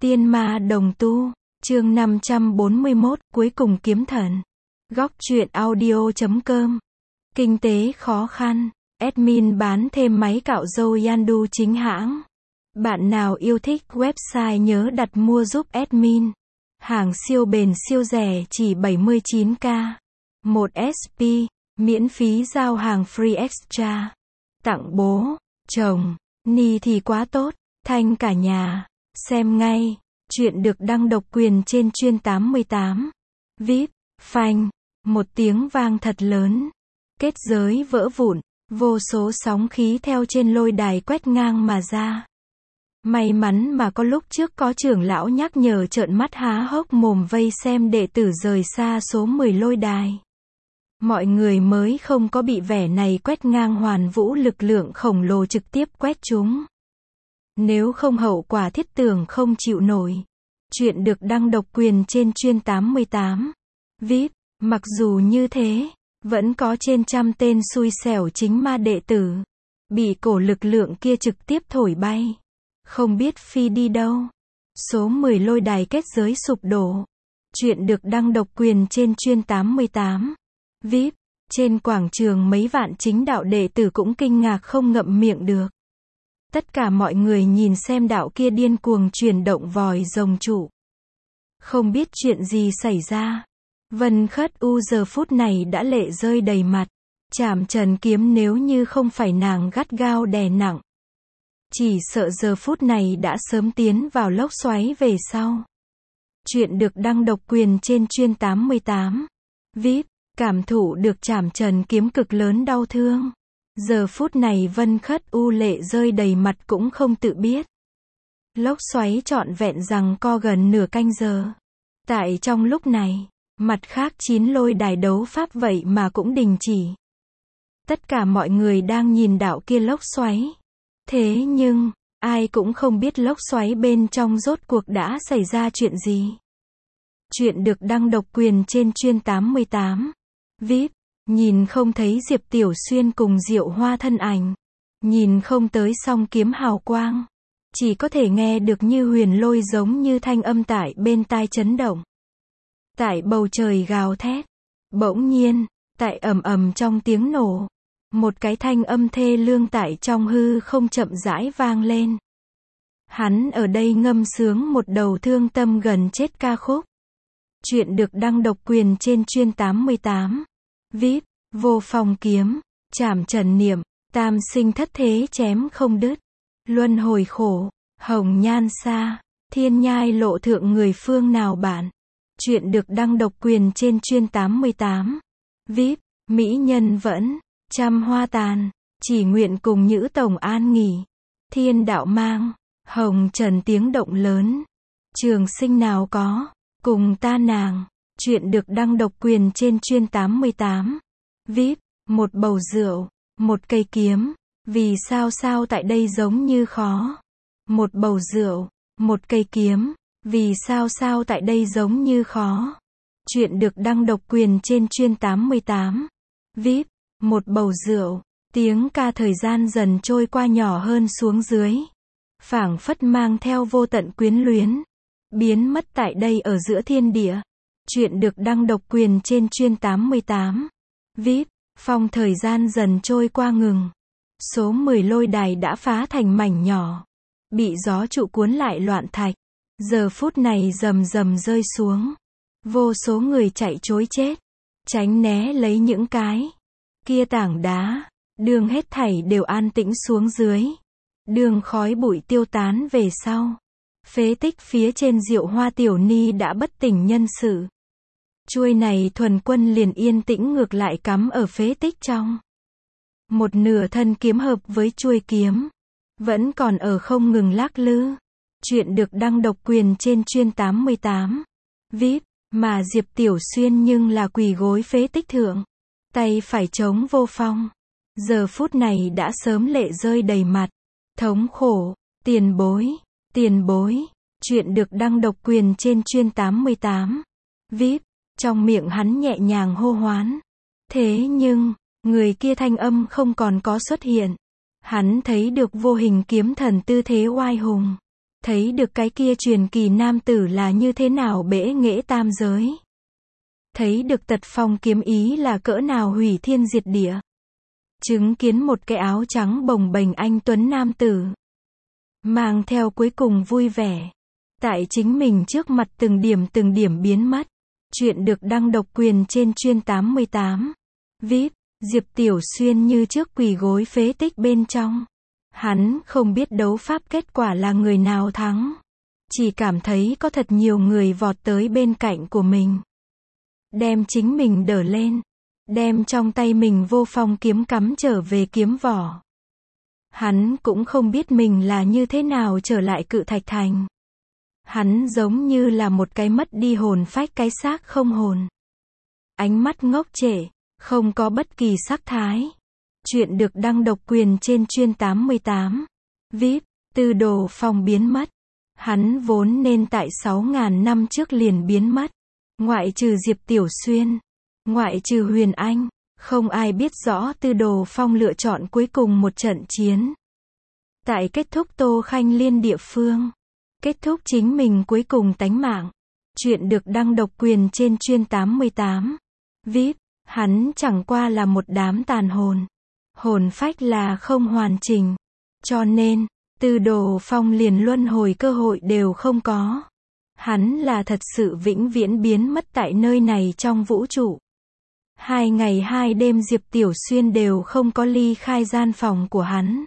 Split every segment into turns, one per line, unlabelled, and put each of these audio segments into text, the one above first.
Tiên ma đồng tu, chương 541, cuối cùng kiếm thần. Góc truyện audio.com. Kinh tế khó khăn, admin bán thêm máy cạo râu Yandu chính hãng. Bạn nào yêu thích website nhớ đặt mua giúp admin. Hàng siêu bền siêu rẻ chỉ 79k. 1 SP, miễn phí giao hàng free extra. Tặng bố, chồng, ni thì quá tốt, thanh cả nhà. Xem ngay, chuyện được đăng độc quyền trên Chuyên 88. VIP, phanh, một tiếng vang thật lớn. Kết giới vỡ vụn, vô số sóng khí theo trên lôi đài quét ngang mà ra. May mắn mà có lúc trước có trưởng lão nhắc nhở trợn mắt há hốc mồm vây xem đệ tử rời xa số 10 lôi đài. Mọi người mới không có bị vẻ này quét ngang hoàn vũ lực lượng khổng lồ trực tiếp quét chúng. Nếu không hậu quả thiết tưởng không chịu nổi. Chuyện được đăng độc quyền trên Chuyên 88. VIP, mặc dù như thế, vẫn có trên trăm tên xui xẻo chính ma đệ tử. Bị cổ lực lượng kia trực tiếp thổi bay. Không biết phi đi đâu. Số 10 lôi đài kết giới sụp đổ. Chuyện được đăng độc quyền trên Chuyên 88. VIP, trên quảng trường mấy vạn chính đạo đệ tử cũng kinh ngạc không ngậm miệng được. Tất cả mọi người nhìn xem đạo kia điên cuồng chuyển động vòi rồng trụ. Không biết chuyện gì xảy ra. Vân Khất U giờ phút này đã lệ rơi đầy mặt. Trảm Trần kiếm nếu như không phải nàng gắt gao đè nặng. Chỉ sợ giờ phút này đã sớm tiến vào lốc xoáy về sau. Chuyện được đăng độc quyền trên Chuyên 88. VIP, cảm thụ được Trảm Trần kiếm cực lớn đau thương. Giờ phút này Vân Khất U lệ rơi đầy mặt cũng không tự biết. Lốc xoáy trọn vẹn rằng co gần nửa canh giờ. Tại trong lúc này, mặt khác 9 lôi đài đấu pháp vậy mà cũng đình chỉ. Tất cả mọi người đang nhìn đạo kia lốc xoáy. Thế nhưng, ai cũng không biết lốc xoáy bên trong rốt cuộc đã xảy ra chuyện gì. Chuyện được đăng độc quyền trên Chuyên 88. VIP, nhìn không thấy Diệp Tiểu Xuyên cùng Diệu Hoa thân ảnh. Nhìn không tới song kiếm hào quang. Chỉ có thể nghe được như huyền lôi giống như thanh âm tại bên tai chấn động. Tại bầu trời gào thét. Bỗng nhiên, tại ầm ầm trong tiếng nổ. Một cái thanh âm thê lương tại trong hư không chậm rãi vang lên. Hắn ở đây ngâm sướng một đầu thương tâm gần chết ca khúc. Chuyện được đăng độc quyền trên Chuyên 88. VIP, vô phong kiếm, Trảm Trần niệm, tam sinh thất thế chém không đứt. Luân hồi khổ, hồng nhan xa, thiên nhai lộ thượng người phương nào bạn. Chuyện được đăng độc quyền trên Chuyên 88. VIP, mỹ nhân vẫn, trăm hoa tàn, chỉ nguyện cùng Nhữ Tổng an nghỉ. Thiên đạo mang, hồng trần tiếng động lớn. Trường sinh nào có, cùng ta nàng. Chuyện được đăng độc quyền trên Chuyên 88. VIP, một bầu rượu, một cây kiếm. Vì sao tại đây giống như khó. Một bầu rượu, một cây kiếm. Vì sao tại đây giống như khó. Chuyện được đăng độc quyền trên Chuyên 88. VIP, một bầu rượu. Tiếng ca thời gian dần trôi qua nhỏ hơn xuống dưới. Phảng phất mang theo vô tận quyến luyến. Biến mất tại đây ở giữa thiên địa. Chuyện được đăng độc quyền trên Chuyên 88. VIP, phong thời gian dần trôi qua ngừng. Số 10 lôi đài đã phá thành mảnh nhỏ. Bị gió trụ cuốn lại loạn thạch. Giờ phút này rầm rầm rơi xuống. Vô số người chạy trối chết. Tránh né lấy những cái kia tảng đá. Đường hết thảy đều an tĩnh xuống dưới. Đường khói bụi tiêu tán về sau. Phế tích phía trên Diệu Hoa tiểu ni đã bất tỉnh nhân sự. Chuôi này thuần quân liền yên tĩnh ngược lại cắm ở phế tích trong. Một nửa thân kiếm hợp với chuôi kiếm. Vẫn còn ở không ngừng lắc lư. Chuyện được đăng độc quyền trên Chuyên 88. VIP, mà Diệp Tiểu Xuyên nhưng là quỳ gối phế tích thượng. Tay phải chống vô phong. Giờ phút này đã sớm lệ rơi đầy mặt. Thống khổ, tiền bối. Chuyện được đăng độc quyền trên Chuyên 88. VIP, trong miệng hắn nhẹ nhàng hô hoán. Thế nhưng, người kia thanh âm không còn có xuất hiện. Hắn thấy được vô hình kiếm thần tư thế oai hùng. thấy được cái kia truyền kỳ nam tử là như thế nào bẽ nghễ tam giới. Thấy được tật phong kiếm ý là cỡ nào hủy thiên diệt địa. Chứng kiến một cái áo trắng bồng bềnh anh tuấn nam tử. Mang theo cuối cùng vui vẻ. Tại chính mình trước mặt từng điểm biến mất. Chuyện được đăng độc quyền trên chuyên 88. VIP, Diệp Tiểu Xuyên như trước quỳ gối phế tích bên trong. Hắn không biết đấu pháp kết quả là người nào thắng. Chỉ cảm thấy có thật nhiều người vọt tới bên cạnh của mình. Đem chính mình đỡ lên. Đem trong tay mình vô phong kiếm cắm trở về kiếm vỏ. Hắn cũng không biết mình là như thế nào trở lại Cự Thạch Thành. Hắn giống như là một cái mất đi hồn phách cái xác không hồn. Ánh mắt ngốc trệ, không có bất kỳ sắc thái. Chuyện được đăng độc quyền trên chuyên 88. VIP, Tư Đồ Phong biến mất. Hắn vốn nên tại 6.000 năm trước liền biến mất. Ngoại trừ Diệp Tiểu Xuyên, ngoại trừ Huyền Anh, không ai biết rõ Tư Đồ Phong lựa chọn cuối cùng một trận chiến. Tại kết thúc Tô Khanh Liên địa phương. Kết thúc chính mình cuối cùng tánh mạng. Chuyện được đăng độc quyền trên chuyên 88. VIP, hắn chẳng qua là một đám tàn hồn. Hồn phách là không hoàn chỉnh. Cho nên, Tư Đồ Phong liền luân hồi cơ hội đều không có. Hắn là thật sự vĩnh viễn biến mất tại nơi này trong vũ trụ. 2 ngày 2 đêm Diệp Tiểu Xuyên đều không có ly khai gian phòng của hắn.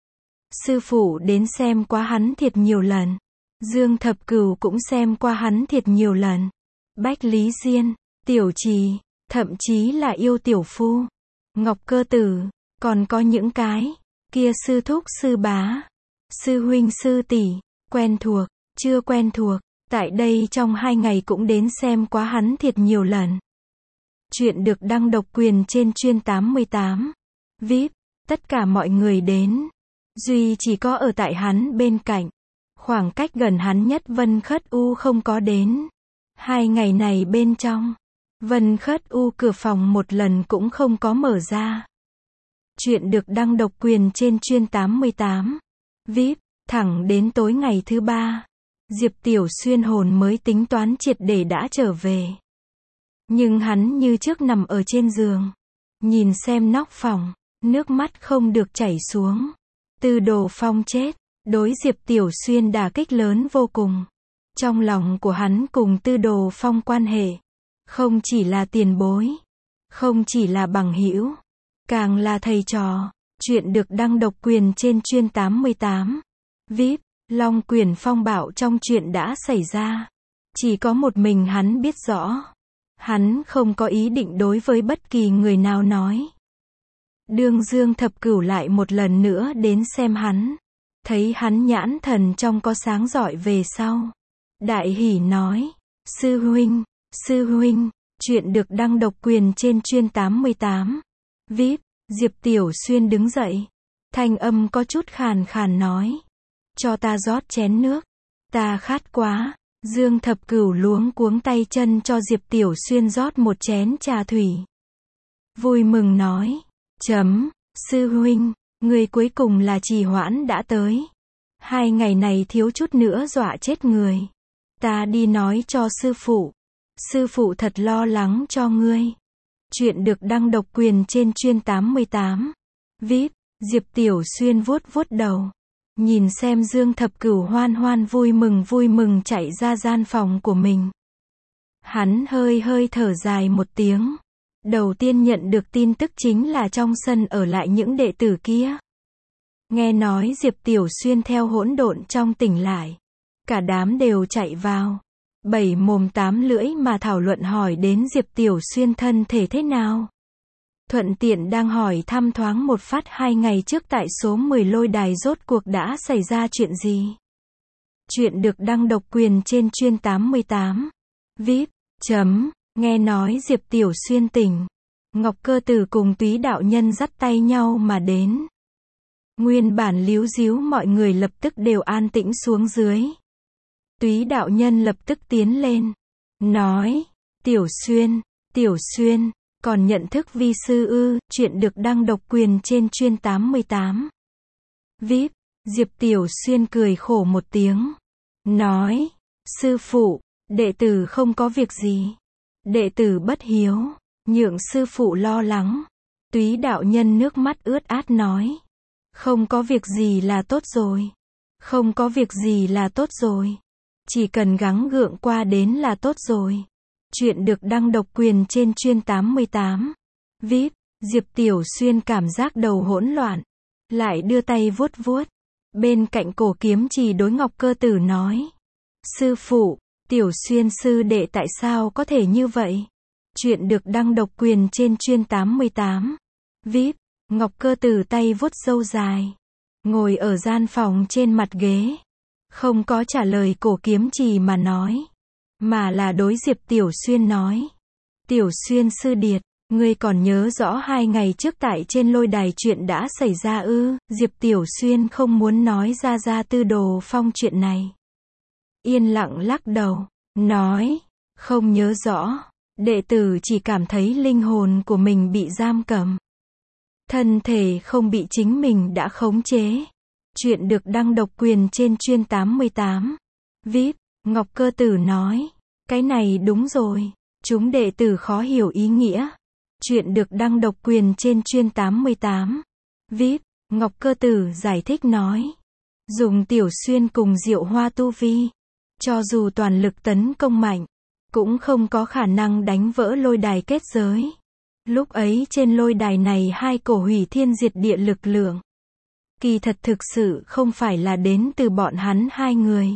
Sư phụ đến xem qua hắn thiệt nhiều lần. Dương Thập Cửu cũng xem qua hắn thiệt nhiều lần. Bách Lý Diên, Tiểu Trì, thậm chí là Yêu Tiểu Phu, Ngọc Cơ Tử, còn có những cái kia sư thúc sư bá, sư huynh sư tỷ, quen thuộc, chưa quen thuộc, tại đây trong 2 ngày cũng đến xem quá hắn thiệt nhiều lần. Chuyện được đăng độc quyền trên chuyên 88. VIP, tất cả mọi người đến. Duy chỉ có ở tại hắn bên cạnh. Khoảng cách gần hắn nhất Vân Khất U không có đến. 2 ngày này bên trong, Vân Khất U cửa phòng một lần cũng không có mở ra. Chuyện được đăng độc quyền trên chuyên 88. VIP, thẳng đến tối ngày thứ 3. Diệp Tiểu Xuyên hồn mới tính toán triệt để đã trở về. Nhưng hắn như trước nằm ở trên giường. Nhìn xem nóc phòng, nước mắt không được chảy xuống. Tư Đồ Phong chết. Đối Diệp Tiểu Xuyên đả kích lớn vô cùng. Trong lòng của hắn cùng Tư Đồ Phong quan hệ. Không chỉ là tiền bối. Không chỉ là bằng hữu. Càng là thầy trò. Chuyện được đăng độc quyền trên chuyên 88. VIP, Long Quyển phong bạo trong chuyện đã xảy ra. Chỉ có một mình hắn biết rõ. Hắn không có ý định đối với bất kỳ người nào nói. Đương Dương Thập Cửu lại một lần nữa đến xem hắn. Thấy hắn nhãn thần trong có sáng rọi về sau. Đại hỉ nói. Sư huynh, chuyện được đăng độc quyền trên chuyên 88. VIP, Diệp Tiểu Xuyên đứng dậy. Thanh âm có chút khàn khàn nói. Cho ta rót chén nước. Ta khát quá. Dương Thập Cửu luống cuống tay chân cho Diệp Tiểu Xuyên rót một chén trà thủy. Vui mừng nói. Sư huynh, người cuối cùng là trì hoãn đã tới. 2 ngày này thiếu chút nữa dọa chết người. Ta đi nói cho sư phụ. Sư phụ thật lo lắng cho ngươi. Chuyện được đăng độc quyền trên chuyên 88. VIP, Diệp Tiểu Xuyên vuốt đầu. Nhìn xem Dương Thập Cửu hoan hoan vui mừng chạy ra gian phòng của mình. Hắn hơi thở dài một tiếng. Đầu tiên nhận được tin tức chính là trong sân ở lại những đệ tử kia. Nghe nói Diệp Tiểu Xuyên theo hỗn độn trong tỉnh lại. Cả đám đều chạy vào. 7 mồm 8 lưỡi mà thảo luận hỏi đến Diệp Tiểu Xuyên thân thể thế nào. Thuận tiện đang hỏi thăm thoáng một phát 2 ngày trước tại số 10 lôi đài rốt cuộc đã xảy ra chuyện gì. Chuyện được đăng độc quyền trên chuyên 88. VIP, nghe nói Diệp Tiểu Xuyên tỉnh. Ngọc Cơ Tử cùng Túy đạo nhân dắt tay nhau mà đến. Nguyên bản líu díu mọi người lập tức đều an tĩnh xuống dưới. Túy đạo nhân lập tức tiến lên. Nói, Tiểu Xuyên, còn nhận thức vi sư ư? Chuyện được đăng độc quyền trên chuyên 88. VIP, Diệp Tiểu Xuyên cười khổ một tiếng. nói, sư phụ, đệ tử không có việc gì. Đệ tử bất hiếu, nhượng sư phụ lo lắng. Túy đạo nhân nước mắt ướt át nói, không có việc gì là tốt rồi. Không có việc gì là tốt rồi. Chỉ cần gắng gượng qua đến là tốt rồi. Chuyện được đăng độc quyền trên chuyên 88. VIP, Diệp Tiểu Xuyên cảm giác đầu hỗn loạn. Lại đưa tay vuốt vuốt. Bên cạnh cổ kiếm trì đối Ngọc Cơ Tử nói. Sư phụ, Tiểu Xuyên sư đệ tại sao có thể như vậy? Chuyện được đăng độc quyền trên chuyên 88. VIP, Ngọc Cơ Tử tay vuốt râu dài. Ngồi ở gian phòng trên mặt ghế. Không có trả lời cổ kiếm trì mà nói. Mà là đối Diệp Tiểu Xuyên nói. Tiểu Xuyên sư điệt, ngươi còn nhớ rõ 2 ngày trước tại trên lôi đài chuyện đã xảy ra ư? Diệp Tiểu Xuyên không muốn nói ra Tư Đồ Phong chuyện này. Yên lặng lắc đầu, nói, không nhớ rõ. Đệ tử chỉ cảm thấy linh hồn của mình bị giam cầm. Thân thể không bị chính mình đã khống chế. Chuyện được đăng độc quyền trên chuyên 88. VIP, Ngọc Cơ Tử nói, cái này đúng rồi. Chúng đệ tử khó hiểu ý nghĩa. Chuyện được đăng độc quyền trên chuyên 88. VIP, Ngọc Cơ Tử giải thích nói. Dùng Tiểu Xuyên cùng Diệu Hoa tu vi. Cho dù toàn lực tấn công mạnh. Cũng không có khả năng đánh vỡ lôi đài kết giới. Lúc ấy trên lôi đài này 2 cổ hủy thiên diệt địa lực lượng. Kỳ thật thực sự không phải là đến từ bọn hắn 2 người.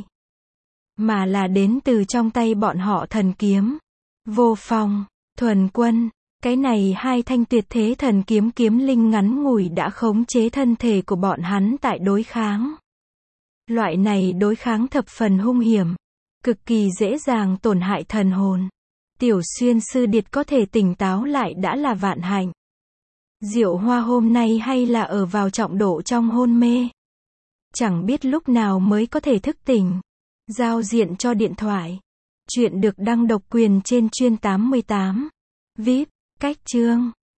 Mà là đến từ trong tay bọn họ thần kiếm. Vô Phong, Thuần Quân. Cái này 2 thanh tuyệt thế thần kiếm kiếm linh ngắn ngủi đã khống chế thân thể của bọn hắn tại đối kháng. Loại này đối kháng thập phần hung hiểm. Cực kỳ dễ dàng tổn hại thần hồn. Tiểu Xuyên sư điệt có thể tỉnh táo lại đã là vạn hạnh. Diệu Hoa hôm nay hay là ở vào trọng độ trong hôn mê. Chẳng biết lúc nào mới có thể thức tỉnh. Giao diện cho điện thoại. Chuyện được đăng độc quyền trên chuyên 88. VIP, cách chương.